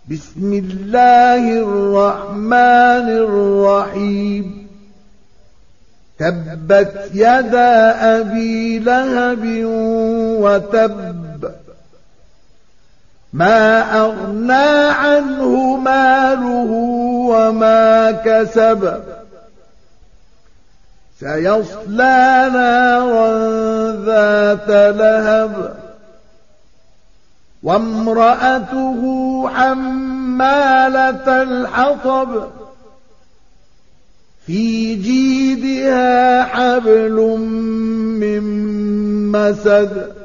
بسم الله الرحمن الرحيم تبت يدا أبي لهب وتب ما أغنى عنه ماله وما كسب سيصلى نارا ذات لهب وامرأته حمالة الحطب في جيدها حبل من مسد